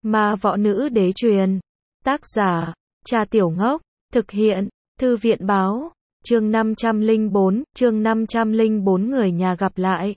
Ma võ nữ đế truyền. Tác giả, Trà Tiểu Ngốc. Thực hiện, Thư viện báo. Chương 504 người nhà gặp lại.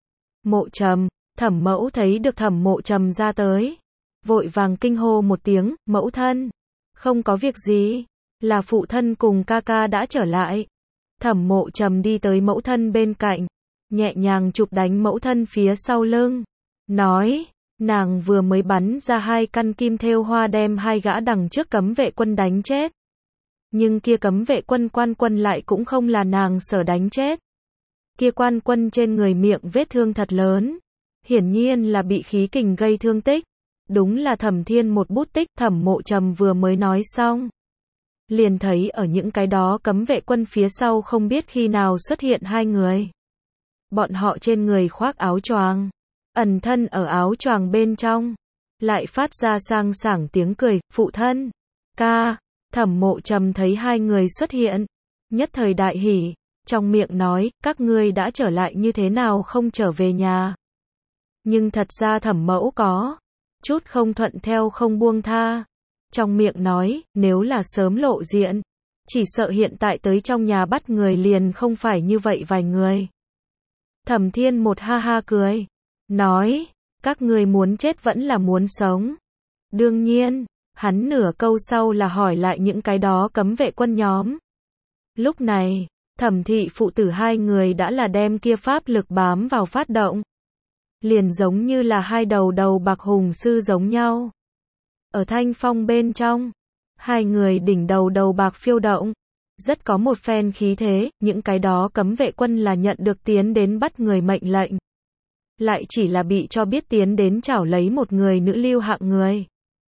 Mộ Trầm, Thẩm Mẫu thấy được Thẩm Mộ Trầm ra tới. Vội vàng kinh hô một tiếng, mẫu thân. Không có việc gì, là phụ thân cùng ca ca đã trở lại. Thẩm Mộ Trầm đi tới mẫu thân bên cạnh, nhẹ nhàng chụp đánh mẫu thân phía sau lưng. Nói, nàng vừa mới bắn ra 2 căn kim thêu hoa đem 2 gã đằng trước cấm vệ quân đánh chết. Nhưng kia cấm vệ quân quan quân lại cũng không là nàng sở đánh chết. Kia quan quân trên người miệng vết thương thật lớn. Hiển nhiên là bị khí kình gây thương tích. Đúng là Thẩm Thiên một bút tích. Thẩm Mộ Trầm vừa mới nói xong, liền thấy ở những cái đó cấm vệ quân phía sau không biết khi nào xuất hiện 2 người. Bọn họ trên người khoác áo choàng, ẩn thân ở áo choàng bên trong, lại phát ra sang sảng tiếng cười, phụ thân, ca. Thẩm Mộ Trầm thấy 2 người xuất hiện, nhất thời đại hỉ, trong miệng nói, các ngươi đã trở lại như thế nào không trở về nhà. Nhưng thật ra Thẩm Mẫu có chút không thuận theo không buông tha. Trong miệng nói, nếu là sớm lộ diện, chỉ sợ hiện tại tới trong nhà bắt người liền không phải như vậy vài người. Thẩm Thiên một ha ha cười, nói, các ngươi muốn chết vẫn là muốn sống. Đương nhiên, hắn nửa câu sau là hỏi lại những cái đó cấm vệ quân nhóm. Lúc này, Thẩm thị phụ tử 2 người đã là đem kia pháp lực bám vào phát động. Liền giống như là 2 đầu bạc hùng sư giống nhau. Ở thanh phong bên trong, 2 người đỉnh đầu bạc phiêu động, rất có một phen khí thế. Những cái đó cấm vệ quân là nhận được tiến đến bắt người mệnh lệnh, lại chỉ là bị cho biết tiến đến chảo lấy một người nữ lưu hạng người.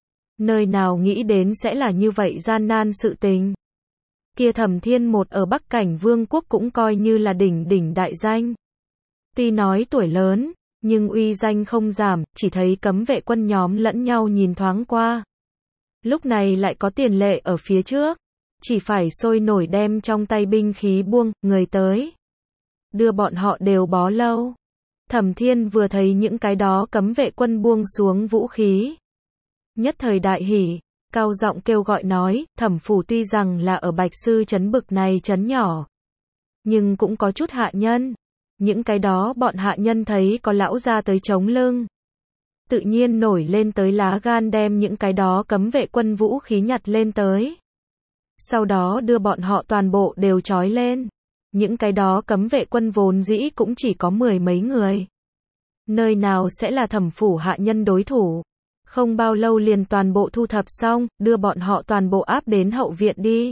Nơi nào nghĩ đến sẽ là như vậy gian nan sự tình. Kia Thẩm Thiên một ở Bắc Cảnh Vương quốc cũng coi như là đỉnh đại danh. Tuy nói tuổi lớn, nhưng uy danh không giảm, chỉ thấy cấm vệ quân nhóm lẫn nhau nhìn thoáng qua. Lúc này lại có tiền lệ ở phía trước, chỉ phải sôi nổi đem trong tay binh khí buông, người tới. Đưa bọn họ đều bó lâu. Thẩm Thiên vừa thấy những cái đó cấm vệ quân buông xuống vũ khí, nhất thời đại hỉ, cao giọng kêu gọi nói, Thẩm phủ tuy rằng là ở Bạch Sư trấn bực này trấn nhỏ, nhưng cũng có chút hạ nhân. Những cái đó bọn hạ nhân thấy có lão ra tới chống lưng, tự nhiên nổi lên tới lá gan đem những cái đó cấm vệ quân vũ khí nhặt lên tới. Sau đó đưa bọn họ toàn bộ đều trói lên. Những cái đó cấm vệ quân vốn dĩ cũng chỉ có 10 mấy người. Nơi nào sẽ là Thẩm phủ hạ nhân đối thủ. Không bao lâu liền toàn bộ thu thập xong, đưa bọn họ toàn bộ áp đến hậu viện đi.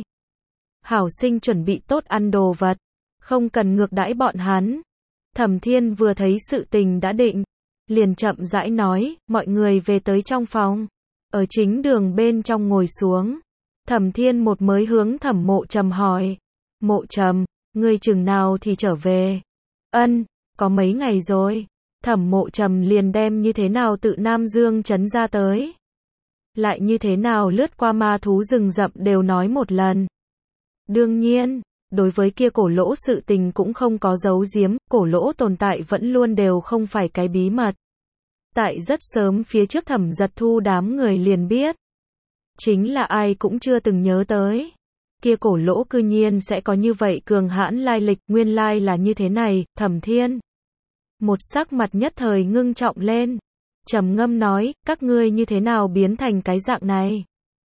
Hảo sinh chuẩn bị tốt ăn đồ vật, không cần ngược đãi bọn hắn. Thẩm Thiên vừa thấy sự tình đã định, liền chậm rãi nói, mọi người về tới trong phòng. Ở chính đường bên trong ngồi xuống. Thẩm Thiên một mới hướng Thẩm Mộ Trầm hỏi, Mộ Trầm, ngươi chừng nào thì trở về? Ân, có mấy ngày rồi. Thẩm Mộ Trầm liền đem như thế nào tự Nam Dương trấn ra tới, lại như thế nào lướt qua ma thú rừng rậm đều nói một lần. Đương nhiên, đối với kia cổ lỗ sự tình cũng không có giấu giếm, cổ lỗ tồn tại vẫn luôn đều không phải cái bí mật. Tại rất sớm phía trước Thẩm Giật Thu đám người liền biết. Chính là ai cũng chưa từng nhớ tới. Kia cổ lỗ cư nhiên sẽ có như vậy cường hãn lai lịch, nguyên lai là như thế này. Thẩm Thiên một sắc mặt nhất thời ngưng trọng lên, trầm ngâm nói, các ngươi như thế nào biến thành cái dạng này?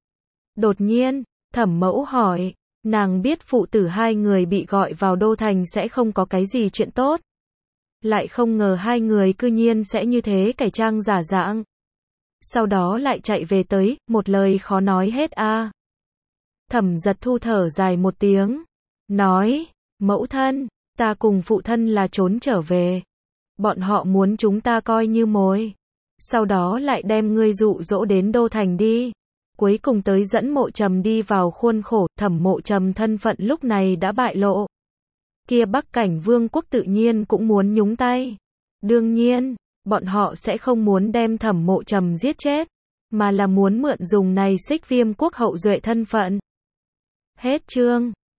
Đột nhiên, Thẩm Mẫu hỏi, nàng biết phụ tử 2 người bị gọi vào đô thành sẽ không có cái gì chuyện tốt. Lại không ngờ 2 người cư nhiên sẽ như thế cải trang giả dạng. Sau đó lại chạy về tới, một lời khó nói hết a. Thẩm Giật Thu thở dài một tiếng, nói, mẫu thân, ta cùng phụ thân là trốn trở về. Bọn họ muốn chúng ta coi như mồi. Sau đó lại đem ngươi dụ dỗ đến đô thành đi. Cuối cùng tới dẫn Mộ Trầm đi vào khuôn khổ. Thẩm Mộ Trầm thân phận lúc này đã bại lộ. Kia Bắc Cảnh Vương quốc tự nhiên cũng muốn nhúng tay. Đương nhiên, bọn họ sẽ không muốn đem Thẩm Mộ Trầm giết chết, mà là muốn mượn dùng này Xích Viêm quốc hậu duệ thân phận. Hết chương.